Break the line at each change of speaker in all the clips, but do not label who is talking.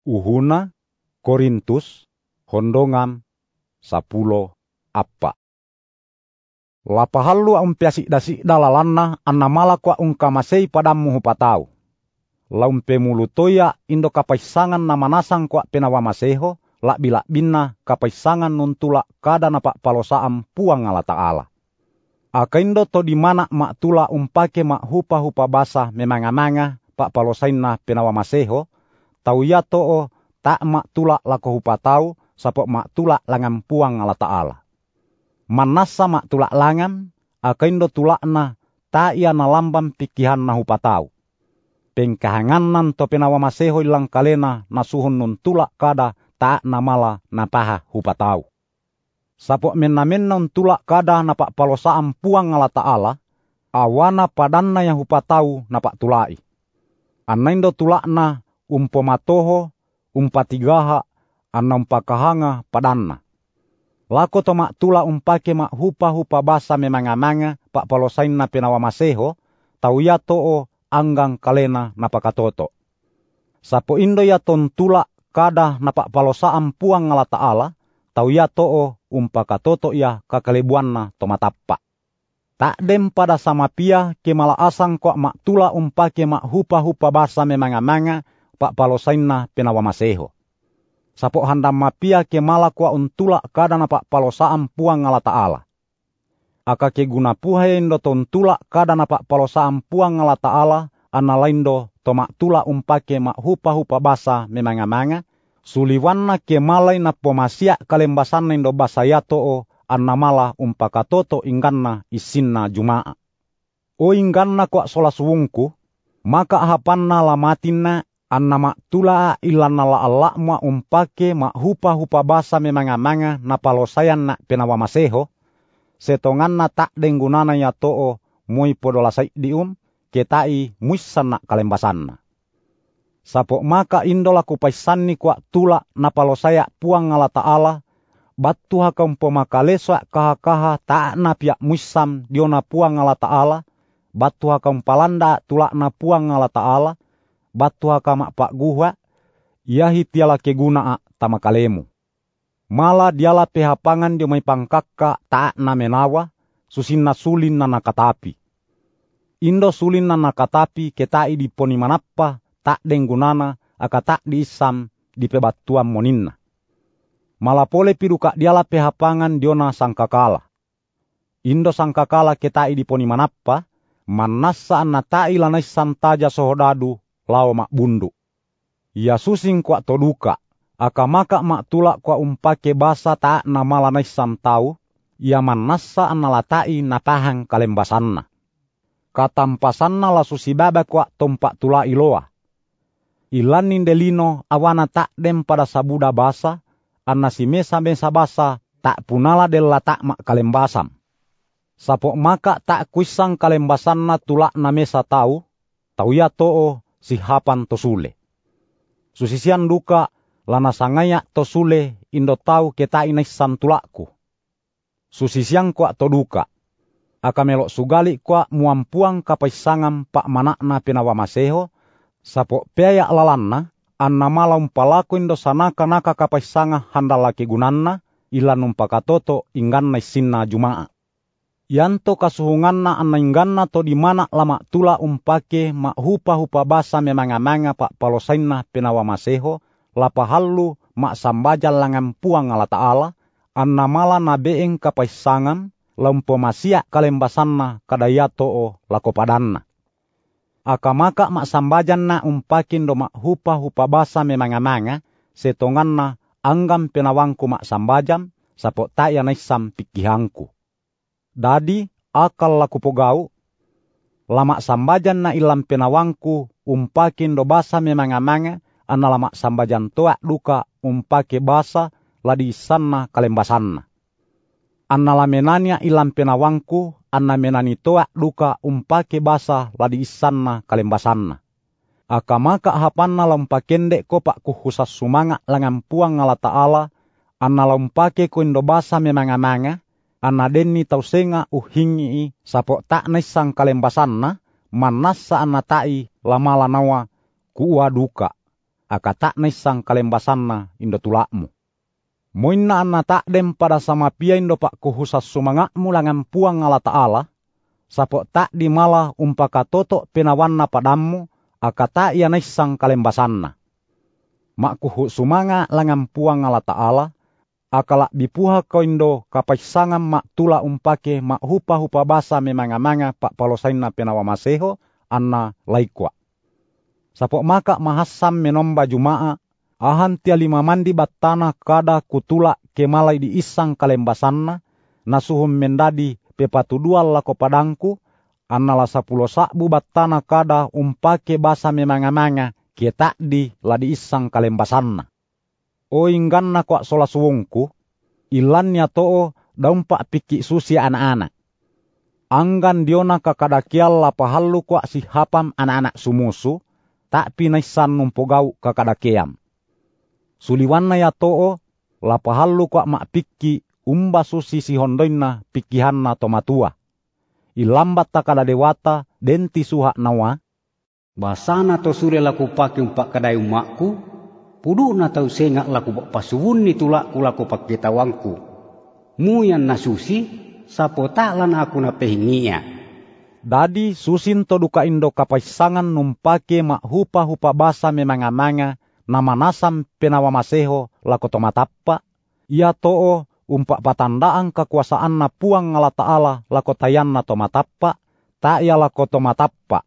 Uhuna Korintus hondongam 10 apa. Lapahallu umpiasi dasi dalalanna anna malakwa ungkamasei padamu hupatau. Laumpe mulutoya indo kapaisangan na manasang kwa penawa maseho la bila binna kapaisangan nuntula kada napak palosaam puang ala ta'ala. Akaindo to di mana mak tula umpake mak hupa-hupa basa memanga-manga pak palosain na penawa maseho, tau ya to'o tak mak tula lako hupatau sapok mak tula langam puang ala ta'ala. Manasa mak tula langam, akaindo tula na ta ia na lambam pikihan na hupatau. Pengkahanganan to penawa maseho ilang kalena nasuhun nun tula kada ta na mala na paha hupatau. Sapok menna-menna untula kada napak palosaam puang ala ta'ala, awana padanna yang hupatau napak tulai. Anaindo tulakna umpomatoho, umpatigaha, anna umpakahanga padanna. Lako to mak tula umpake mak hupa-hupa basa memanga-manga pak palosain na penawa maseho, tau ya to'o anggang kalena napakatoto. Sapo indo ya ton tula kada napak palosaam puang ala ta'ala, tau ya to'o umpakatoto ya kakalebuanna tomatappa. Tak dem pada sama pia ke mala asang kwa mak tula umpake mak hupa-hupa basa memanga-manga pak palosainna penawa maseho. Sapok handam mapia ke mala kwa untula kada napak palosaam puang ala ta'ala. Aka ke guna puhai indo tontula kada napak palosaam puang ala ta'ala anna laindo to mak tula umpake mak hupa-hupa basa memanga-manga, suliwanna ke malai na pomasia kalembasan indo basa ya to'o anna mala umpakatoto ingganna isinna juma'a. O ingganna kwa sola suwungku, maka hapanna lamatinna anna mak tula ilanna la allakma umpake mak hupa-hupa basa memanga-manga na palosayan na penawa maseho, setonganna tak denggunana ya to'o mui podola dium, ketai muissan na kalembasanna. Sapok maka indola kupaisanni kwa tula na palosaya puang ala ta'ala, battu hakam pomakalesa kaha-kaha ta na pia muissam diona puang ala ta'ala, battu hakam palanda tula na puang ala ta'ala, battu hakam pak guha, yahi tiala keguna tamakalemu. Mala diala pehapangan dio mai pangkakka ta na menawa, susinna sulin na nakatapi. Indo sulin na nakatapi ketai diponi manappa, tak denggunana aka tak diisam di pebattuan moninna. Malapole piduka diala pehapangan diona sangkakala. Indo sangkakala ketai diponi manappa, manassa anna tai lanaisan taja sohodadu lao mak bundu. Ya susing kwa toduka, aka maka mak tula kwa umpake basa ta na malanaisan tau, ya manassa anna latai napahang kalembasanna. Katampasanna la susibaba kwa tompak tula iloa. Ilanin delino awana tak dem pada sabuda basa, anna si mesa-mesa basa tak punala della tak mak kalembasam. Sapok maka tak kuisang kalembasanna tulak na mesa tau ya to'o si hapan tosule. Susisian duka lana sangaya tosule indo tau ketai naisan tulakku. Susisian kwa to duka. Aka melok sugali kwa muampuang kapaisangam pak manakna penawa maseho, sapok peaya lalanna, anna malam palaku indo sanaka-naka kapaisanga handalaki gunanna, ilan umpakatoto ingganna isinna juma'a. Yanto kasuhunganna anna ingganna to di mana lama tula umpake mak hupa-hupa basa memanga-manga pak palosainna penawa maseho, lapahallu mak sambajal langam puang ala ta'ala, anna mala nabeeng kapaisangam, lampo masia kalembasanna kadaya to'o lako padanna. Aka maka mak sambajan na umpakin do mak hupa-hupa basa memanga-manga, setonganna anggam penawangku mak sambajam, sapok tak yanaisam pikihangku. Dadi akal laku pogau, lama sambajan na ilam penawangku umpakin do basa memanga-manga, anna lama sambajan toa duka umpake basa ladi isanna kalembasanna. Anna lamenania ilam penawangku, anna menani toa duka umpake basa ladi isanna kalembasanna. Aka maka hapanna lampakende kopak kuhusas sumanga langam puang ala ta'ala, anna lampake ko indo basa memanga-manga, anna denni tausenga uhingi sapok tak naisang kalembasanna, manassa anna tai lamala nawa kuua duka. akata naisang kalembasanna indo tulakmu. Moinna anna takdem pada sama pia indo pak kuhusas sumangakmu langan puang Allah Ta'ala, sapo tak di malah umpaka toto penawanna padamu, akata ia naisang kalembasanna. Mak kuhu sumanga langan puang Allah Ta'ala, akala bipuha ko indo kapaisangan mak tula umpake mak hupa-hupa basa memanga-manga pak palosainna penawa maseho, anna laikwa. Sapo maka mahassam menomba jumaa, ahan tia 5 mandi battana kada kutula kemalai di isang kalembasanna, nasuhum mendadi pepatudual lako padangku, annala 10 sakbu battana kada umpake basa memanga-manga ketak di ladi isang kalembasanna. O ingganna kwa sola suwungku, ilannya too daumpak piki susi anak-anak. Anggan diona kakadakial lapahallu kwa si hapam anak-anak sumusu, tak pinaisan numpogau kakadakeam. Suliwanna ya too, lapahallu kwa mak piki umba susi si hondoina pikihanna tomatua. Ilambat takada dewata denti suha nawa.
Basana to sure laku pake umpak kadai umakku, pudu na tau sengak laku pasuwun ni tulakku laku pake tawangku. Muyan na susi, sapo tak lan aku na pehingia.
Dadi susin to duka indo kapaisangan numpake mak hupa-hupa basa memanga-manga nama nasam penawa maseho lako tomatappa. Ia too umpak patandaan kekuasaan na puang Allah Ta'ala lako tayanna tomatappa, tak ia lako tomatappa.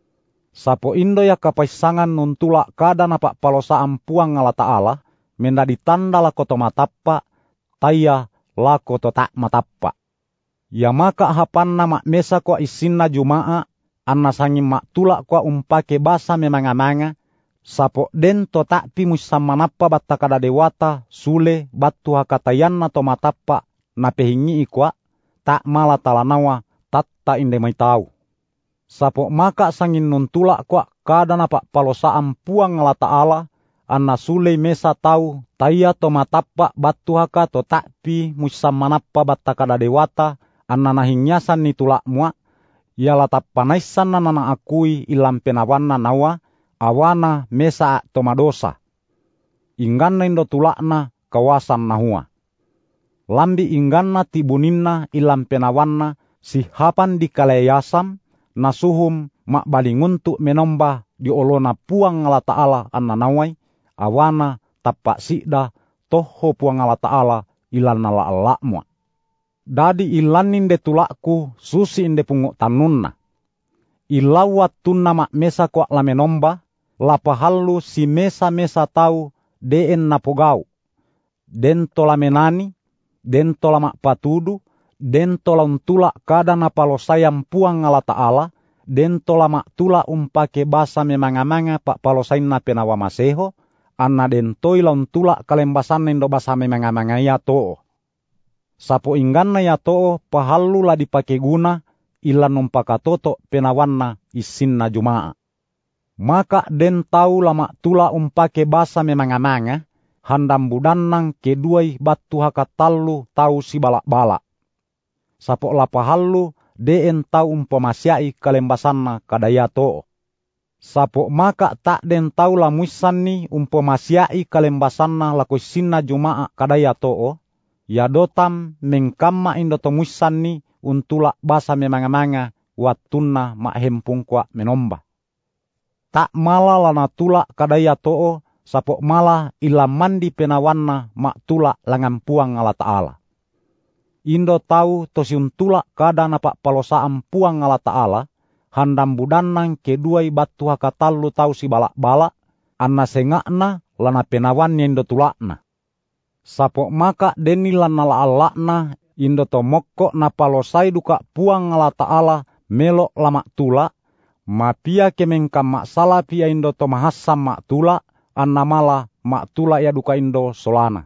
Sapo indo ya kapaisangan nuntula kada napak palosaan puang Allah Ta'ala, mendadi tanda lako tomatappa, taya lako to tak matappa. Ya maka hapanna mak mesa kwa isinna jumaa, anna sangin mak tulak kwa umpake basa memanga-manga, sapo den to tak pimus samanappa batta kada dewata, sule batu hakatayanna to matappa, na pehingi ikwa, tak mala talanawa, tatta inde may tau. Sapo maka sangin nuntulak kwa kada napak palosaan puang Allah Ta'ala, anna sule mesa tau, taya to matappa batu haka to tak pi musamanappa batta kada dewata, anna nahingyasan ni tulak mua, ialah tappanaisan na nana akui ilam penawanna nawa, awana mesa tomadosa. Ingganna indo tulakna kawasan nahua. Lambi ingganna tibuninna ilam penawanna, si hapan di kalayasam, nasuhum mak balinguntuk menomba di olona puang Allah Ta'ala anna nawai, awana tappak sikda toho puang Allah Ta'ala ilan nala Allah mua. Dadi ilanin de tulakku susi inde punguk tanunna. Ilawat tunna mak mesa kwa la menomba, lapahallu si mesa-mesa tau deen napogau. Den tola menani, den tola mak patudu, den tola untulak kada napalosayam puang Allah Ta'ala, den tola mak tula umpake basa memanga-manga pak palosain na penawa maseho, anna den toila untulak kalembasan indo basa memanga-manga ya too. Sapo ingganna ya too pahallu la dipake guna ilan numpaka toto penawanna isinna jumaa. Maka den tau lama tula umpake basa memanga-manga, handam budannang keduai batu haka tallu tau si balak-balak. Sapo la pahallu deen tau umpamasyai kalembasanna kadaya too. Sapo maka tak den tau la muisanni umpamasyai kalembasanna lako isinna jumaa kadaya too, ya dotam mengkamma indo tomuisan ni untula basa memanga-manga watunna mak hempung kwa menomba. Tak mala lana tula kadaya too, sapo mala ila mandi penawanna mak tula langan puang Allah Ta'ala. Indo tau tosiuntula kada napak palosaan puang Allah Ta'ala, handam budannang keduai batu hakatallu tau si balak-balak, anna sengakna lana penawannya indo tulakna. Sapo maka deni lana la-alakna indo tomokko na palosai duka puang Allah Ta'ala melok lamak tula, mapia kemengkam mak salah pia indo tomahassam mak tula, anna mala mak tula ya duka indo solana.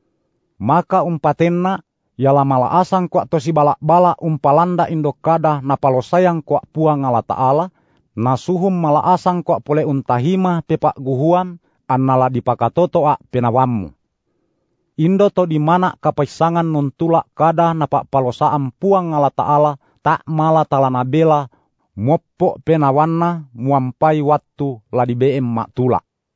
Maka umpatenna, yala mala asang kwa tosi balak-balak umpalanda indo kada na palosayang kwa puang Allah Ta'ala, nasuhum mala asang kwa pole untahima pepak guhuam, anna la dipakatoto a penawammu. Indo to di mana kapaisangan nuntula kada napak palosaan puang Allah Ta'ala tak mala talana bela moppo penawanna muampai wattu la di beem mak tula.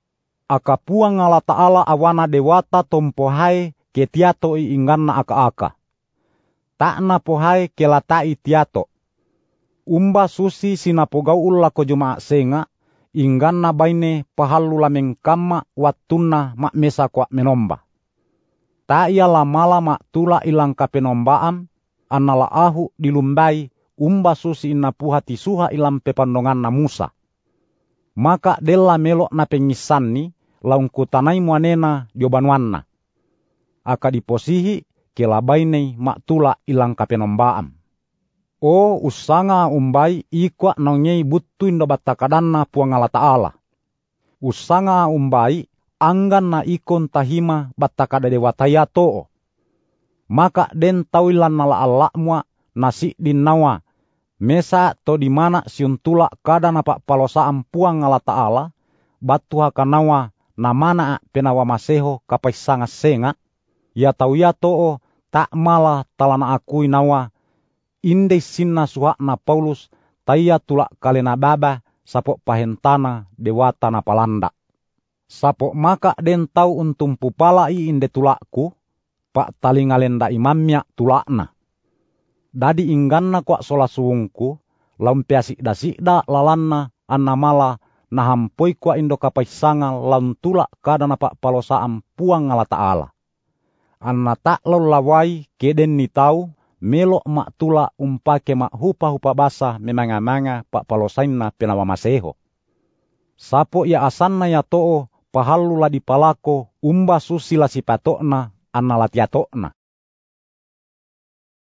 aka puang Allah Ta'ala awana dewata tompohai ke tiato ingganna aka-aka. Takna pohai ke latai tiato. Umba susi sinapogaul lako juma'a senga, ingganna baine pahallu lameng kamma wattunna mak mesa kwa menomba. Ta ia lamala mak tula ilang kapenombaan, anala ahu dilumbai umba susi inna puha tisuha ilam pepandonganna Musa. Maka della melok na pengisanni laung kutanai muanena diobanuanna. Aka diposihi kelabainei mak tula ilang kapenombaan. O usanga umbai ikwa nongei buttu indo batakadanna puang Allah Ta'ala. Usanga umbai anggan na ikon tahima batakada dewataya to'o. Maka den tawilan nala Allah mua nasi dinawa. Mesa to di mana siuntula kada napak palosaan puang Allah Ta'ala, batu hakanawa na mana penawa maseho kapaisangas senga, ya tau ya to'o tak malah talana akui nawa, inde sinna suhakna Paulus, taya tulak kalena baba, sapok pahentana dewata na palanda. Sapok maka den tau untung pupalai inde tulakku, pak talingalenda imamnya tulakna. Dadi ingganna kwa sola suungku, laumpe asikda-sikda lalanna anna mala nahampoi kwa indo kapaisanga laun tulak kada napak palosaan puang Allah Ta'ala. Anna tak lawai keden ni tau, melok mak tula umpake mak hupa-hupa basa memanga-manga pak palosainna penawa maseho. Sapo ya asanna ya to'o pahallu la dipalako umba susila sipatokna anna latiatokna.